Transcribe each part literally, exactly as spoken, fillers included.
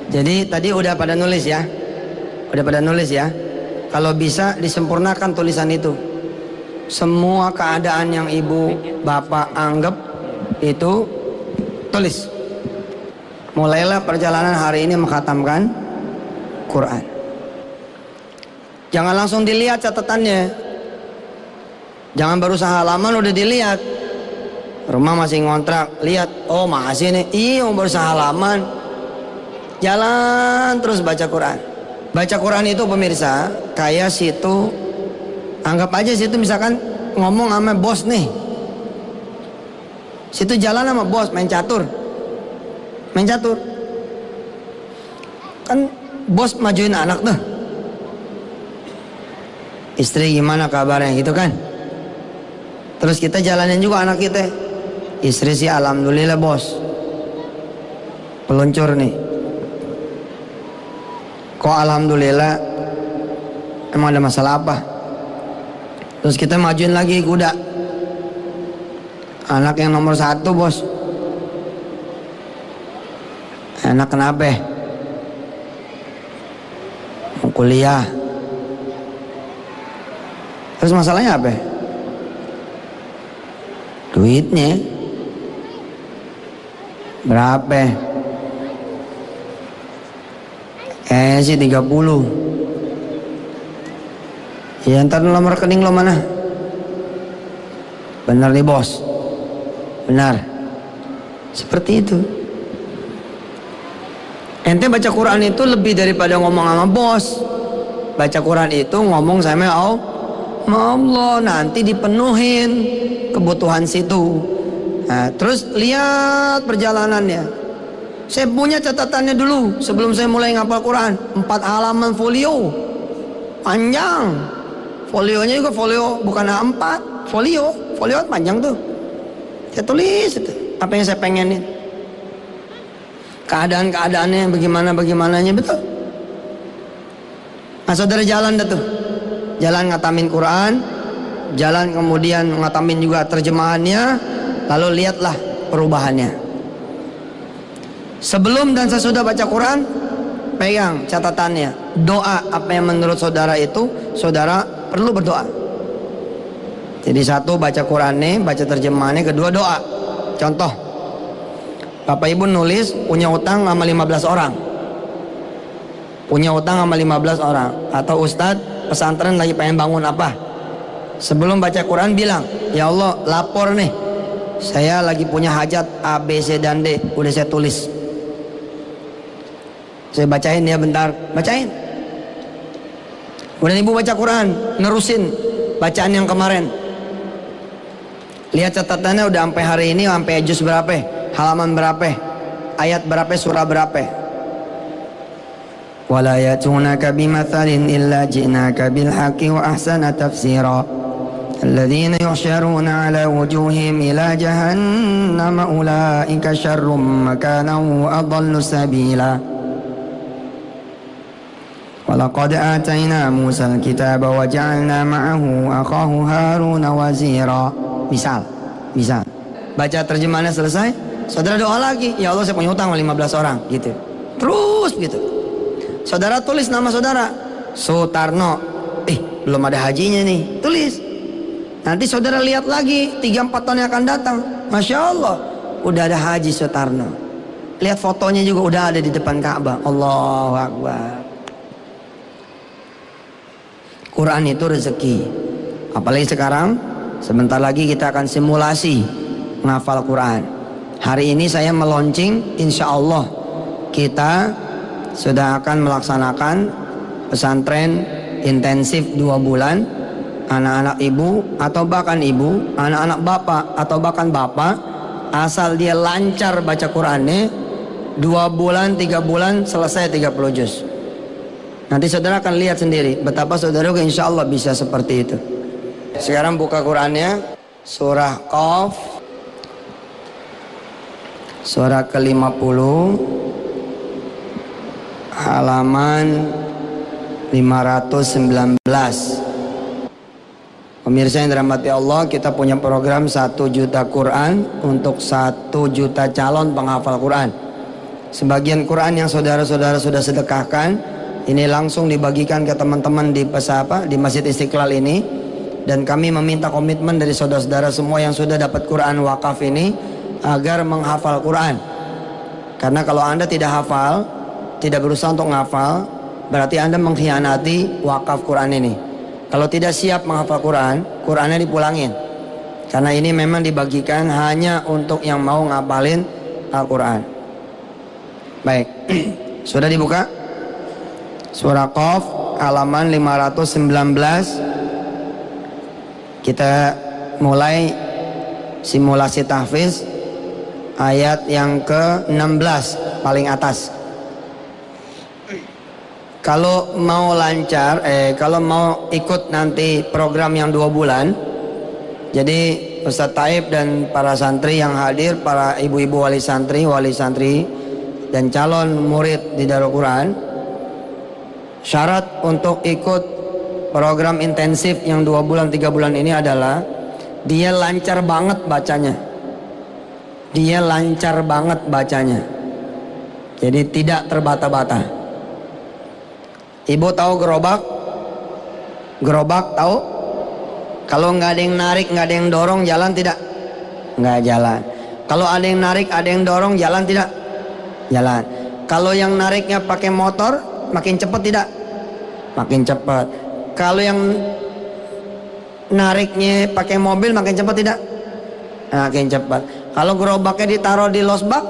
Jadi tadi udah pada nulis ya, udah pada nulis ya. Kalau bisa disempurnakan tulisan itu. Semua keadaan yang ibu bapak anggap itu tulis. Mulailah perjalanan hari ini mengkhatamkan Quran. Jangan langsung dilihat catatannya. Jangan baru sehalaman udah dilihat. Rumah masih ngontrak, lihat, oh masih nih, iya baru sehalaman. Jalan terus baca Quran. Baca Quran itu pemirsa, kayak situ, anggap aja situ misalkan ngomong sama bos nih. Situ jalan sama bos, main catur. Main catur. Kan bos majuin anak tuh. Istri gimana kabarnya gitu kan. Terus kita jalanin juga anak kita. Istri sih alhamdulillah bos, peluncur nih. Kok alhamdulillah, emang ada masalah apa? Terus kita majuin lagi kuda. Anak yang nomor satu bos. Anak kenapa? Mau kuliah. Terus masalahnya apa? Duitnya berapa? Eh sih tiga puluh. Ya ntar nomor rekening lo mana? Benar nih bos. Benar. Seperti itu. Ente baca Quran itu lebih daripada ngomong sama bos. Baca Quran itu ngomong sama Allah, nanti dipenuhin kebutuhan situ. Nah, terus lihat perjalanannya. Saya punya catatannya dulu sebelum saya mulai ngapal Quran. Empat halaman folio, panjang. Folionya juga folio bukan A empat, folio, folio panjang tuh. Saya tulis itu apa yang saya pengenin. Keadaan-keadaannya bagaimana-bagaimananya betul. Nah saudara jalan dah tuh. Jalan ngatamin Quran, jalan kemudian ngatamin juga terjemahannya, lalu lihatlah perubahannya. Sebelum dan sesudah baca Quran, pegang catatannya. Doa apa yang menurut saudara itu, saudara perlu berdoa. Jadi satu baca Qurannya, baca terjemahannya, kedua doa. Contoh, Bapak Ibu nulis punya utang sama lima belas orang. Punya utang sama lima belas orang. Atau Ustadz pesantren lagi pengen bangun apa, sebelum baca Quran bilang, ya Allah lapor nih, saya lagi punya hajat A, B, C, dan D, udah saya tulis. Saya bacain ya bentar, bacain. Udah ibu baca Quran, nerusin bacaan yang kemarin. Lihat catatannya udah sampai hari ini, sampai juz berapa, halaman berapa, ayat berapa, surah berapa. وَلَا يَأْتُونَكَ بِمَثَلٍ إِلَّا جِئْنَاكَ بِالْحَقِّ وَأَحْسَنَ تَفْسِيرًا الَّذِينَ يُحْشَرُونَ عَلَى وُجُوهِهِمْ إِلَى جَهَنَّمَ أُولَئِكَ شَرٌّ مَكَانًا وَأَضَلُّ سَبِيلًا وَلَقَدْ آتَيْنَا مُوسَى الْكِتَابَ وَجَعَلْنَا مَعَهُ أَخَاهُ هَارُونَ وَزِيرًا. Misal, misal baca terjemahannya selesai, saudara doa lagi, ya Allah saya punya utang lima belas orang gitu. Terus gitu. Saudara tulis nama saudara, Sutarno. Eh, belum ada hajinya nih. Tulis. Nanti saudara lihat lagi tiga empat tahun yang akan datang. Masya Allah, udah ada haji Sutarno. Lihat fotonya juga udah ada di depan Ka'bah. Allahu Akbar. Quran itu rezeki. Apalagi sekarang, sebentar lagi kita akan simulasi menghafal Quran. Hari ini saya meluncing, insya Allah kita sudah akan melaksanakan pesantren intensif dua bulan. Anak-anak ibu atau bahkan ibu, anak-anak bapak atau bahkan bapak, asal dia lancar baca Qurannya, dua bulan, tiga bulan selesai tiga puluh juz. Nanti saudara akan lihat sendiri betapa saudara insya Allah bisa seperti itu. Sekarang buka Qurannya, surah Qaf, surah ke lima puluh, halaman lima ratus sembilan belas. Pemirsa yang dirahmati Allah, kita punya program satu juta Quran untuk satu juta calon penghafal Quran. Sebagian Quran yang saudara-saudara sudah sedekahkan, ini langsung dibagikan ke teman-teman di pesapa di Masjid Istiqlal ini. Dan kami meminta komitmen dari saudara-saudara semua yang sudah dapat Quran wakaf ini agar menghafal Quran. Karena kalau Anda tidak hafal, tidak berusaha untuk menghafal, berarti Anda mengkhianati wakaf Quran ini. Kalau tidak siap menghafal Quran, Qurannya dipulangin. Karena ini memang dibagikan hanya untuk yang mau ngapalin Al-Quran. Baik, sudah dibuka? Surah Qaf halaman lima ratus sembilan belas. Kita mulai simulasi tahfiz ayat yang ke enam belas paling atas. Kalau mau lancar, eh kalau mau ikut nanti program yang dua bulan, jadi Ustadz Taib dan para santri yang hadir, para ibu-ibu wali santri, wali santri dan calon murid di Darul Quran, syarat untuk ikut program intensif yang dua bulan tiga bulan ini adalah dia lancar banget bacanya. Dia lancar banget bacanya. Jadi tidak terbata-bata. Ibu tahu gerobak? Gerobak tahu? Kalau nggak ada yang narik, nggak ada yang dorong, jalan tidak? Nggak jalan. Kalau ada yang narik, ada yang dorong, jalan tidak? Jalan. Kalau yang nariknya pakai motor, makin cepat tidak? Makin cepat. Kalau yang nariknya pakai mobil, makin cepat tidak? Makin cepat. Kalau gerobaknya ditaruh di losbak,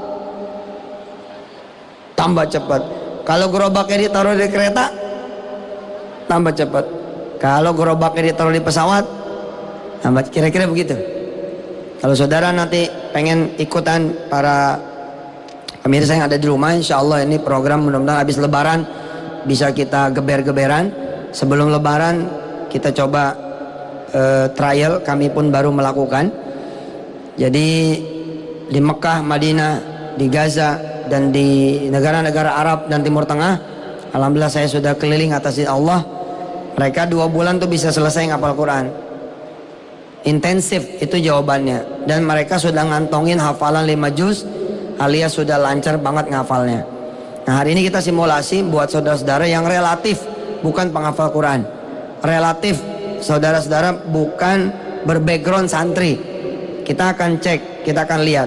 tambah cepat. Kalau gerobaknya ditaruh di kereta, tambah cepat. Kalau gerobaknya ditaruh di pesawat, tambah. Kira-kira begitu. Kalau saudara nanti pengen ikutan para pemirsa yang ada di rumah, insya Allah ini program mudah-mudahan habis lebaran bisa kita geber-geberan. Sebelum lebaran kita coba uh, trial, kami pun baru melakukan. Jadi di Mekah, Madinah, di Gaza dan di negara-negara Arab dan Timur Tengah, alhamdulillah saya sudah keliling atas izin Allah. Mereka dua bulan tuh bisa selesai ngapal Quran. Intensif itu jawabannya. Dan mereka sudah ngantongin hafalan lima juz alias sudah lancar banget ngafalnya. Nah hari ini kita simulasi buat saudara-saudara yang relatif bukan penghafal Quran, relatif saudara-saudara bukan berbackground santri. Kita akan cek, kita akan lihat.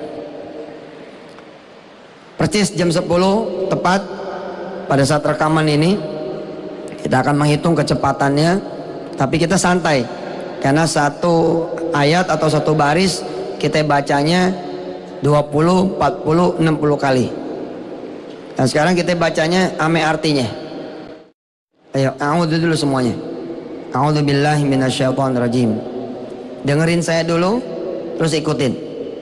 Persis jam sepuluh tepat pada saat rekaman ini kita akan menghitung kecepatannya, tapi kita santai karena satu ayat atau satu baris kita bacanya dua puluh, empat puluh, enam puluh kali. Dan sekarang kita bacanya ame artinya. Ayo, a'udzu dulu semuanya. A'udzu billahi minasyaitonir rajim. Dengerin saya dulu, terus ikutin.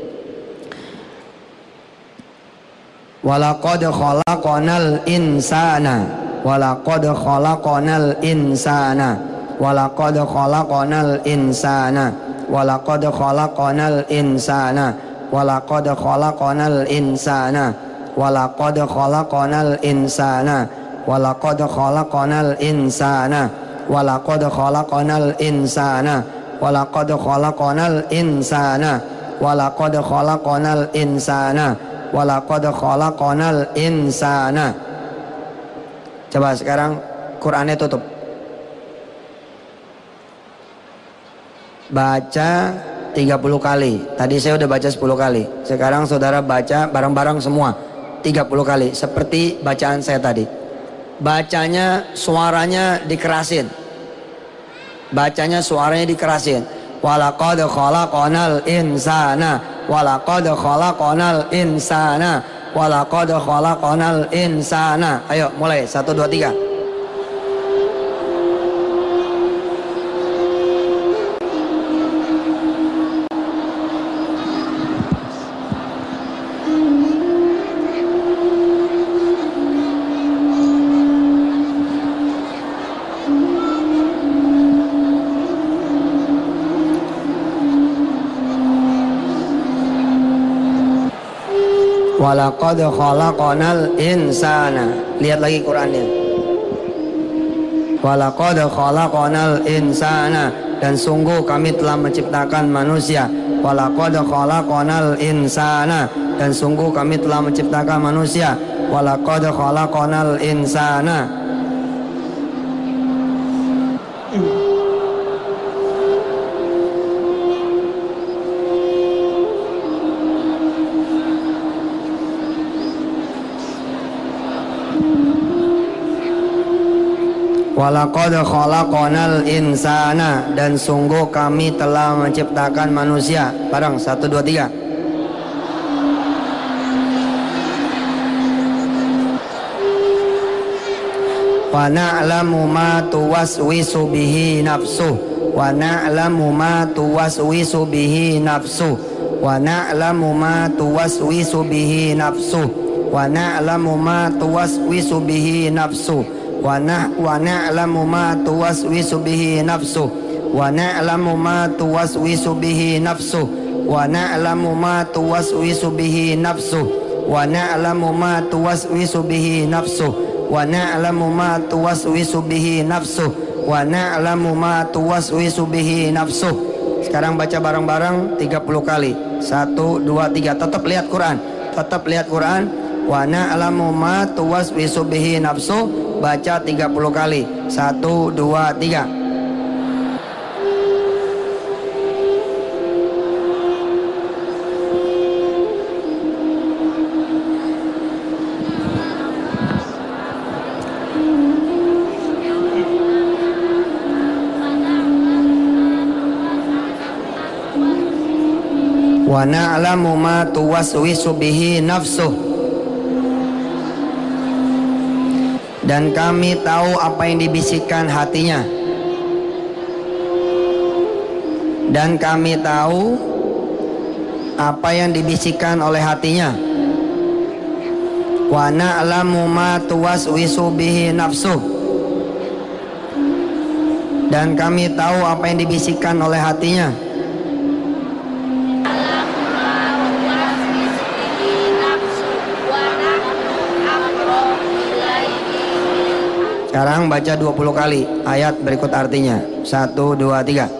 Walaqad khalaqanal insana, walaqad khalaqanal insana, walaqad khalaqanal insana, walaqad khalaqanal insana, walaqad khalaqanal insana, walaqad khalaqanal insana. Walaqad khalaqanal insana, walaqad khalaqanal insana, walaqad khalaqanal insana, walaqad khalaqanal insana, walaqad khalaqanal insana. Coba sekarang Qurannya tutup. Baca tiga puluh kali. Tadi saya udah baca sepuluh kali. Sekarang saudara baca bareng-bareng semua tiga puluh kali seperti bacaan saya tadi. Bacanya suaranya dikerasin. Bacanya suaranya dikerasin. Walaqad khalaqanal insana, walaqad khalaqanal insana, walaqad khalaqanal insana. Ayo mulai, satu dua tiga. Walaqad khalaqanal insana. Lihat lagi Qurannya. Walaqad khalaqanal insana, dan sungguh kami telah menciptakan manusia. Walaqad khalaqanal insana, dan sungguh kami telah menciptakan manusia. Walaqad khalaqnal insana. Walaqad khalaqnal insana, dan sungguh kami telah menciptakan manusia. Bareng, satu dua tiga. Wa na'lamu ma tuwaswisu bihi nafsuh wa na'lamu ma tuwaswisu bihi nafsuh wa na'lamu ma tuwaswisu bihi nafsuh wa na'lamu ma tuwaswisu bihi nafsuh wa na wa na'lamu ma tuwaswisu bihi nafsuh wa na'lamu ma tuwaswisu bihi nafsuh wa na'lamu ma tuwaswisu bihi nafsuh wa na'lamu ma tuwaswisu bihi nafsuh wa na'lamu ma tuwaswisu bihi nafsuh wa na'lamu ma tuwaswisu bihi nafsuh. Sekarang baca bareng-bareng tiga puluh kali. Satu, dua, tiga. Tetap lihat Quran. Tetap lihat Quran. Wa na'lamu ma tuwaswisu bihi nafsuh. Baca tiga puluh kali. Satu, dua, tiga. Wa na'lamu ma tuwaswisu bihi nafsuh, dan kami tahu apa yang dibisikkan hatinya, dan kami tahu apa yang dibisikkan oleh hatinya. Wa na'lamu ma tuwaswisu bihi nafsuh, dan kami tahu apa yang dibisikkan oleh hatinya. Sekarang baca dua puluh kali ayat berikut artinya. Satu, dua, tiga.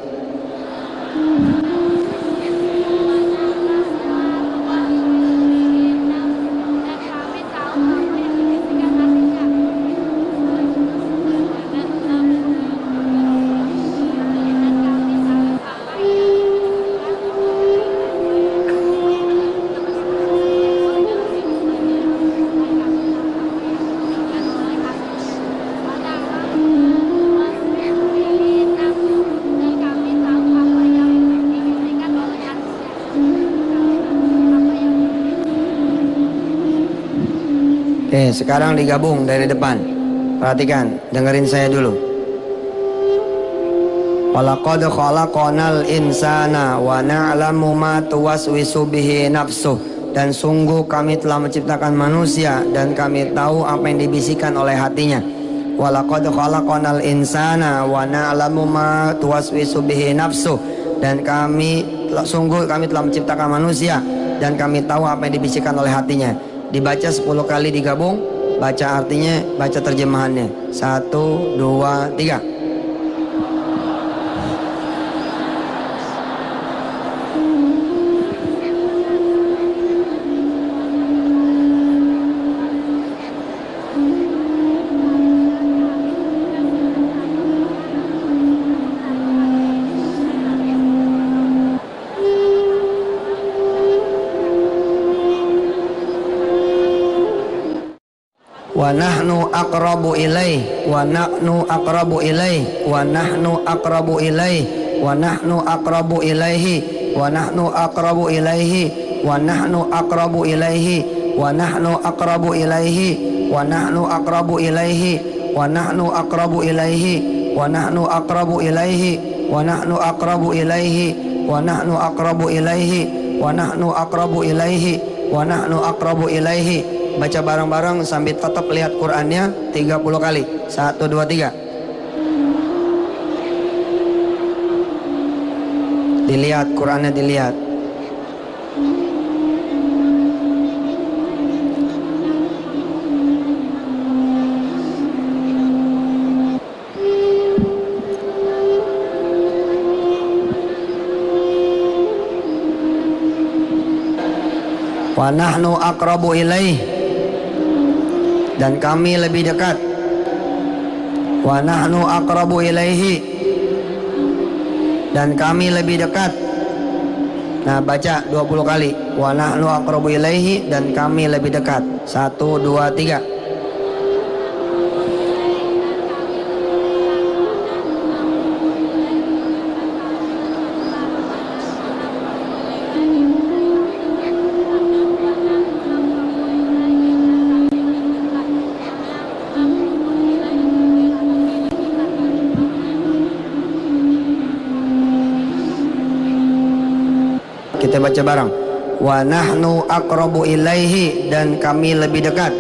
Oke, sekarang digabung dari depan. Perhatikan, dengerin saya dulu. Walaqad khalaqnal insana wa na'lamu ma tuwaswisu bihi nafsuh, dan sungguh kami telah menciptakan manusia dan kami tahu apa yang dibisikkan oleh hatinya. Walaqad khalaqnal insana wa na'lamu ma tuwaswisu bihi nafsuh, dan kami sungguh kami telah menciptakan manusia dan kami tahu apa yang dibisikkan oleh hatinya. Dibaca sepuluh kali digabung, baca artinya, baca terjemahannya. Satu, dua, tiga. Wa nahnu aqrabu ilaih wa nahnu aqrabu ilaih wa nahnu aqrabu ilaih wa nahnu aqrabu ilaihi wa nahnu aqrabu ilaihi wa nahnu aqrabu ilaihi wa nahnu aqrabu ilaihi wa nahnu aqrabu ilaihi wa nahnu aqrabu ilaihi wa nahnu aqrabu ilaihi wa nahnu aqrabu ilaihi wa nahnu aqrabu ilaihi wa nahnu aqrabu ilaihi wa nahnu aqrabu ilaihi. Baca bareng-bareng sambil tetap lihat Qur'annya tiga puluh kali. Satu, dua, tiga. Dilihat Qur'annya, dilihat. wa nahnu aqrabu ilaih, dan kami lebih dekat. Wa nahnu aqrabu ilaihi, dan kami lebih dekat. Nah, baca dua puluh kali. Wa nahnu aqrabu ilaihi, dan kami lebih dekat. Satu, dua, tiga. Kita baca bareng. Wa nahnu aqrabu ilaihi, dan kami lebih dekat.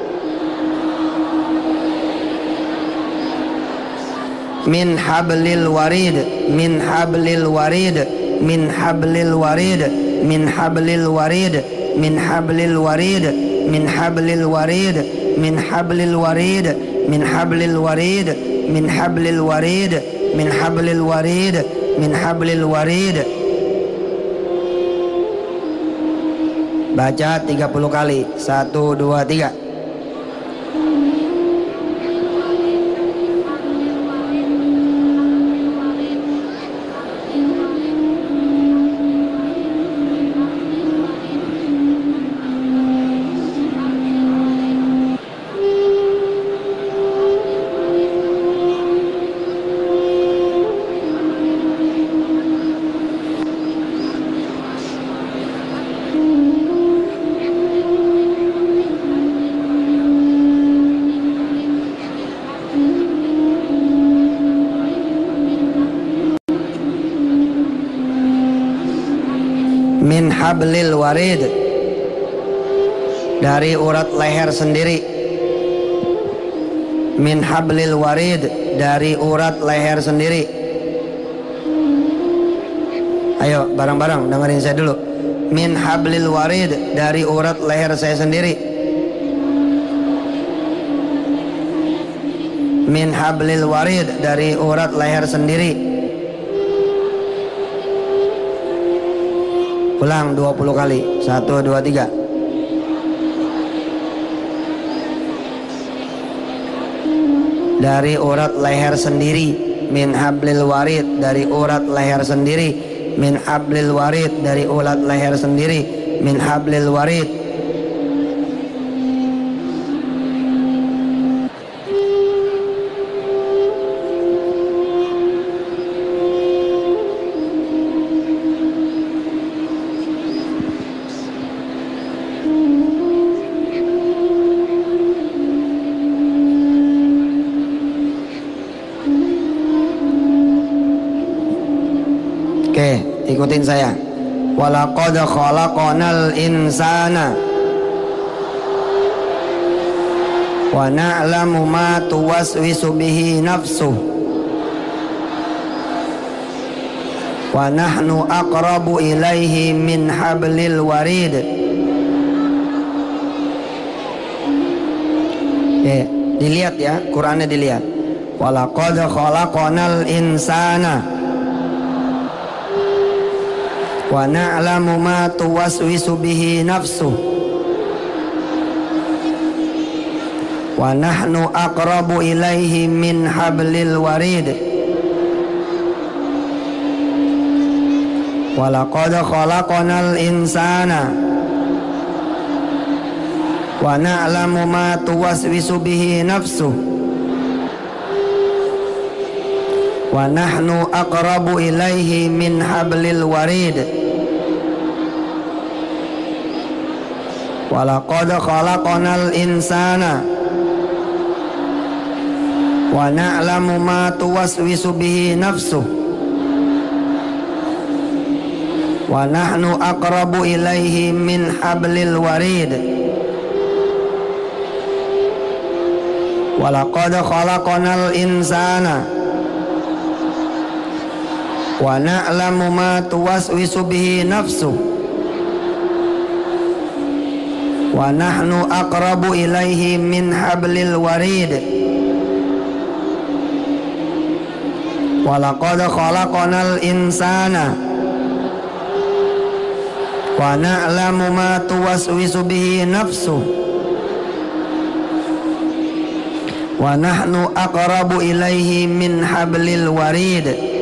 Min hablil warid, min hablil warid, min hablil warid, min hablil warid, min hablil warid, min hablil warid, min hablil warid, min hablil warid, min hablil warid, min hablil warid, min hablil warid. Baca tiga puluh kali. Satu, dua, tiga. Min hablil warid, dari urat leher sendiri. Min hablil warid, dari urat leher sendiri. Ayo bareng-bareng dengerin saya dulu. Min hablil warid, dari urat leher saya sendiri. Min hablil warid, dari urat leher sendiri. Ulang dua puluh kali. Satu, dua, tiga. Dari urat leher sendiri. Min hablil warid, dari urat leher sendiri. Min hablil warid, dari urat leher sendiri. Min hablil warid. Oke, ikutin saya. Walaqad khalaqnal insana wa na'lamu ma tuwaswisu bihi nafsuh wa nahnu aqrabu ilaihi min hablil warid. Oke, dilihat ya, Qurannya dilihat. Walaqad khalaqnal insana wa na'lamu ma tuwaswisu bihi nafsuh wa nahnu aqrabu ilaihi min hablil warid. Wa laqad khalaqnal insana wa na'lamu ma tuwaswisu bihi nafsuh wa nahnu aqrabu ilaihi min hablil warid. Wa laqad khalaqnal insana wa na'lamu ma tuwaswisu bihi nafsuh wa nahnu aqrabu ilaihi min hablil warid. Wa laqad khalaqnal insana wa na'lamu ma tuwaswisu bihi nafsuh wa nahnu aqrabu ilaihi min hablil warid. Wa laqad khalaqnal insana wa na'lamu ma tuwaswisu bihi nafsuh wa nahnu aqrabu ilaihi min hablil warid.